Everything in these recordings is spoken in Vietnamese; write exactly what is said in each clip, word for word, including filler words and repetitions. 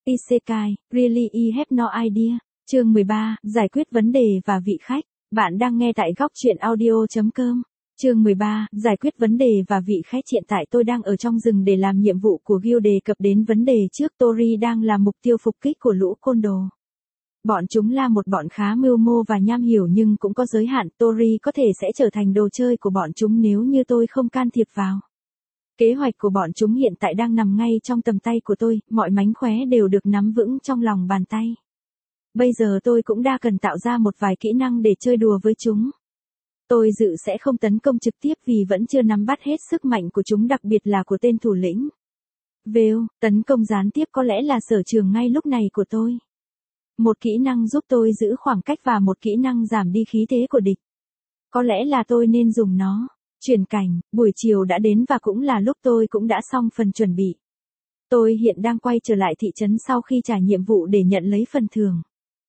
Isekai, really I have no idea. Chương mười ba, giải quyết vấn đề và vị khách. Bạn đang nghe tại góc truyện audio.com. Chương mười ba, giải quyết vấn đề và vị khách. Hiện tại tôi đang ở trong rừng để làm nhiệm vụ của guild. Đề cập đến vấn đề trước, Tori đang là mục tiêu phục kích của lũ côn đồ. Bọn chúng là một bọn khá mưu mô và nham hiểm nhưng cũng có giới hạn. Tori có thể sẽ trở thành đồ chơi của bọn chúng nếu như tôi không can thiệp vào. Kế hoạch của bọn chúng hiện tại đang nằm ngay trong tầm tay của tôi, mọi mánh khóe đều được nắm vững trong lòng bàn tay. Bây giờ tôi cũng đã cần tạo ra một vài kỹ năng để chơi đùa với chúng. Tôi dự sẽ không tấn công trực tiếp vì vẫn chưa nắm bắt hết sức mạnh của chúng, đặc biệt là của tên thủ lĩnh. Vèo, tấn công gián tiếp có lẽ là sở trường ngay lúc này của tôi. Một kỹ năng giúp tôi giữ khoảng cách và một kỹ năng giảm đi khí thế của địch. Có lẽ là tôi nên dùng nó. Chuyển cảnh, buổi chiều đã đến và cũng là lúc tôi cũng đã xong phần chuẩn bị. Tôi hiện đang quay trở lại thị trấn sau khi trả nhiệm vụ để nhận lấy phần thưởng.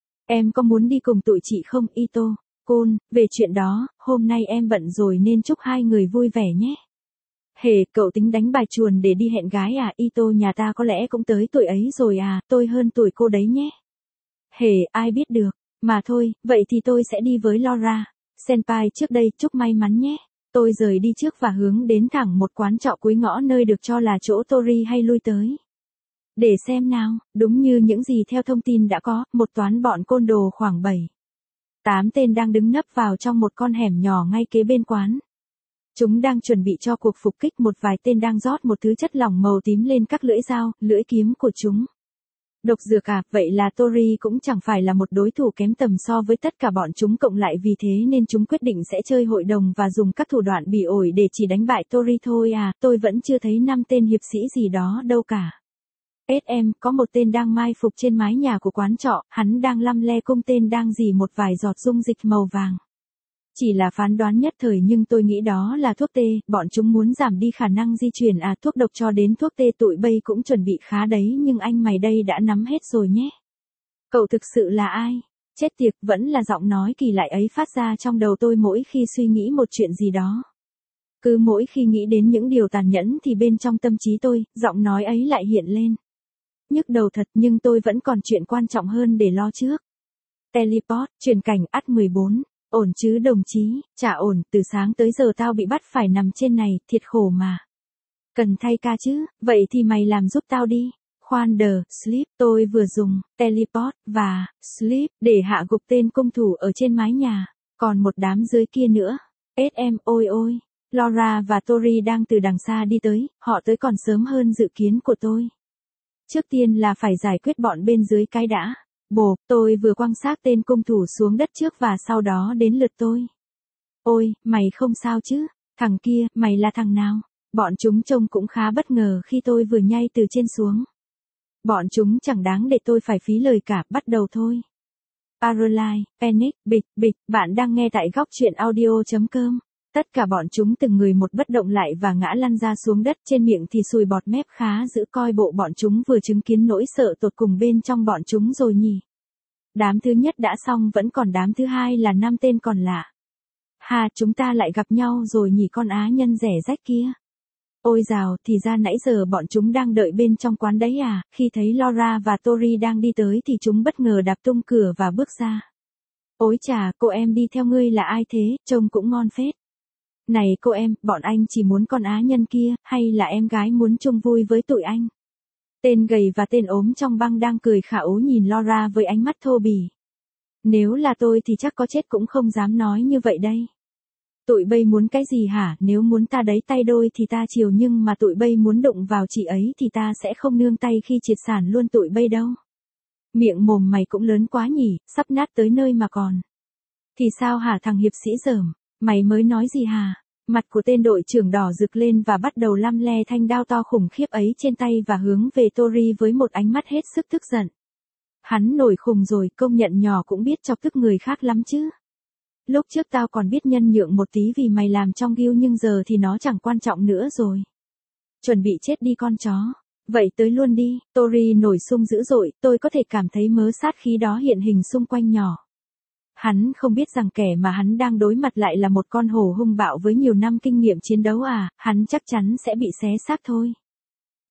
Em có muốn đi cùng tụi chị không, Ito? Côn, về chuyện đó, hôm nay em bận rồi nên chúc hai người vui vẻ nhé. Hề, cậu tính đánh bài chuồn để đi hẹn gái à? Ito, nhà ta có lẽ cũng tới tuổi ấy rồi à, tôi hơn tuổi cô đấy nhé. Hề, ai biết được, mà thôi, vậy thì tôi sẽ đi với Laura. Senpai trước đây, chúc may mắn nhé. Tôi rời đi trước và hướng đến thẳng một quán trọ cuối ngõ nơi được cho là chỗ Tori hay lui tới. Để xem nào, đúng như những gì theo thông tin đã có, một toán bọn côn đồ khoảng bảy, tám tên đang đứng nấp vào trong một con hẻm nhỏ ngay kế bên quán. Chúng đang chuẩn bị cho cuộc phục kích, một vài tên đang rót một thứ chất lỏng màu tím lên các lưỡi dao, lưỡi kiếm của chúng. Độc dược à, vậy là Tori cũng chẳng phải là một đối thủ kém tầm so với tất cả bọn chúng cộng lại, vì thế nên chúng quyết định sẽ chơi hội đồng và dùng các thủ đoạn bỉ ổi để chỉ đánh bại Tori thôi à, tôi vẫn chưa thấy năm tên hiệp sĩ gì đó đâu cả. ét em, có một tên đang mai phục trên mái nhà của quán trọ, hắn đang lăm le cung tên đang dì một vài giọt dung dịch màu vàng. Chỉ là phán đoán nhất thời nhưng tôi nghĩ đó là thuốc tê, bọn chúng muốn giảm đi khả năng di chuyển à, thuốc độc cho đến thuốc tê tụi bay cũng chuẩn bị khá đấy nhưng anh mày đây đã nắm hết rồi nhé. Cậu thực sự là ai? Chết tiệt, vẫn là giọng nói kỳ lạ ấy phát ra trong đầu tôi mỗi khi suy nghĩ một chuyện gì đó. Cứ mỗi khi nghĩ đến những điều tàn nhẫn thì bên trong tâm trí tôi, giọng nói ấy lại hiện lên. Nhức đầu thật nhưng tôi vẫn còn chuyện quan trọng hơn để lo trước. Teleport, chuyển cảnh, ắt mười bốn. Ổn chứ đồng chí? Chả ổn, từ sáng tới giờ tao bị bắt phải nằm trên này, thiệt khổ mà. Cần thay ca chứ, vậy thì mày làm giúp tao đi. Khoan đờ, sleep, tôi vừa dùng teleport và sleep để hạ gục tên cung thủ ở trên mái nhà, còn một đám dưới kia nữa. ét em, ôi ôi, Laura và Tori đang từ đằng xa đi tới, họ tới còn sớm hơn dự kiến của tôi. Trước tiên là phải giải quyết bọn bên dưới cái đã. Bồ, tôi vừa quăng xác tên cung thủ xuống đất trước và sau đó đến lượt tôi. Ôi, mày không sao chứ? Thằng kia, mày là thằng nào? Bọn chúng trông cũng khá bất ngờ khi tôi vừa nhảy từ trên xuống. Bọn chúng chẳng đáng để tôi phải phí lời cả, bắt đầu thôi. Paralyze, Panic, bịch, bịch, bạn đang nghe tại góc truyện audio.com. Tất cả bọn chúng từng người một bất động lại và ngã lăn ra xuống đất, trên miệng thì sùi bọt mép khá dữ, coi bộ bọn chúng vừa chứng kiến nỗi sợ tột cùng bên trong bọn chúng rồi nhỉ. Đám thứ nhất đã xong, vẫn còn đám thứ hai là năm tên còn lạ. Hà, chúng ta lại gặp nhau rồi nhỉ, con á nhân rẻ rách kia. Ôi dào, thì ra nãy giờ bọn chúng đang đợi bên trong quán đấy à, khi thấy Laura và Tori đang đi tới thì chúng bất ngờ đạp tung cửa và bước ra. Ôi chà, cô em đi theo ngươi là ai thế, trông cũng ngon phết. Này cô em, bọn anh chỉ muốn con á nhân kia, hay là em gái muốn chung vui với tụi anh? Tên gầy và tên ốm trong băng đang cười khả ố nhìn Laura với ánh mắt thô bỉ. Nếu là tôi thì chắc có chết cũng không dám nói như vậy đây. Tụi bay muốn cái gì hả? Nếu muốn ta đấy tay đôi thì ta chiều, nhưng mà tụi bay muốn đụng vào chị ấy thì ta sẽ không nương tay khi triệt sản luôn tụi bay đâu. Miệng mồm mày cũng lớn quá nhỉ, sắp nát tới nơi mà còn. Thì sao hả thằng hiệp sĩ dởm? Mày mới nói gì hả? Mặt của tên đội trưởng đỏ rực lên và bắt đầu lăm le thanh đao to khủng khiếp ấy trên tay và hướng về Tori với một ánh mắt hết sức tức giận. Hắn nổi khùng rồi, công nhận nhỏ cũng biết chọc tức người khác lắm chứ. Lúc trước tao còn biết nhân nhượng một tí vì mày làm trong guild nhưng giờ thì nó chẳng quan trọng nữa rồi. Chuẩn bị chết đi con chó. Vậy tới luôn đi. Tori nổi sung dữ dội, tôi có thể cảm thấy mớ sát khí đó hiện hình xung quanh nhỏ. Hắn không biết rằng kẻ mà hắn đang đối mặt lại là một con hổ hung bạo với nhiều năm kinh nghiệm chiến đấu à, hắn chắc chắn sẽ bị xé xác thôi.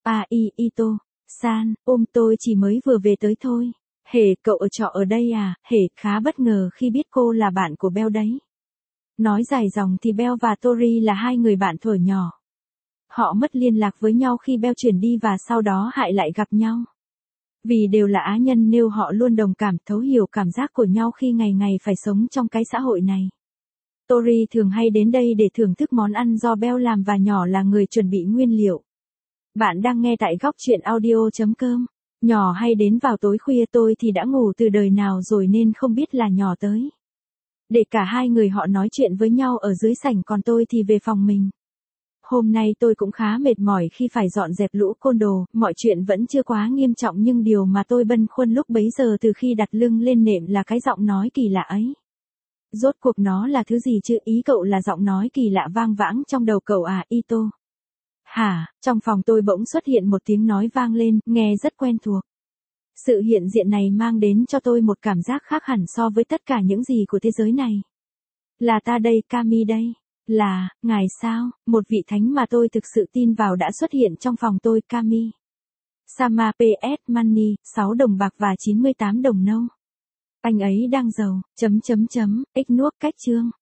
À y Ito, san, ôm tôi chỉ mới vừa về tới thôi. Hề, cậu ở trọ ở đây à? Hề, khá bất ngờ khi biết cô là bạn của Bell đấy. Nói dài dòng thì Bell và Tori là hai người bạn thuở nhỏ. Họ mất liên lạc với nhau khi Bell chuyển đi và sau đó Hại lại gặp nhau. Vì đều là Á nhân nên họ luôn đồng cảm, thấu hiểu cảm giác của nhau khi ngày ngày phải sống trong cái xã hội này. Tori thường hay đến đây để thưởng thức món ăn do Bell làm và nhỏ là người chuẩn bị nguyên liệu. Bạn đang nghe tại góc truyện audio.com. Nhỏ hay đến vào tối khuya, tôi thì đã ngủ từ đời nào rồi nên không biết là nhỏ tới. Để cả hai người họ nói chuyện với nhau ở dưới sảnh, còn tôi thì về phòng mình. Hôm nay tôi cũng khá mệt mỏi khi phải dọn dẹp lũ côn đồ, mọi chuyện vẫn chưa quá nghiêm trọng nhưng điều mà tôi băn khoăn lúc bấy giờ từ khi đặt lưng lên nệm là cái giọng nói kỳ lạ ấy. Rốt cuộc nó là thứ gì chứ? Ý cậu là giọng nói kỳ lạ vang vãng trong đầu cậu à, Ito? Hả? Trong phòng tôi bỗng xuất hiện một tiếng nói vang lên, nghe rất quen thuộc. Sự hiện diện này mang đến cho tôi một cảm giác khác hẳn so với tất cả những gì của thế giới này. Là ta đây, Kami đây. Là, ngài sao? Một vị thánh mà tôi thực sự tin vào đã xuất hiện trong phòng tôi, Kami. Sama pê ét Money, sáu đồng bạc và chín mươi tám đồng nâu. Anh ấy đang giàu, chấm chấm chấm, ích nuốt cách chương.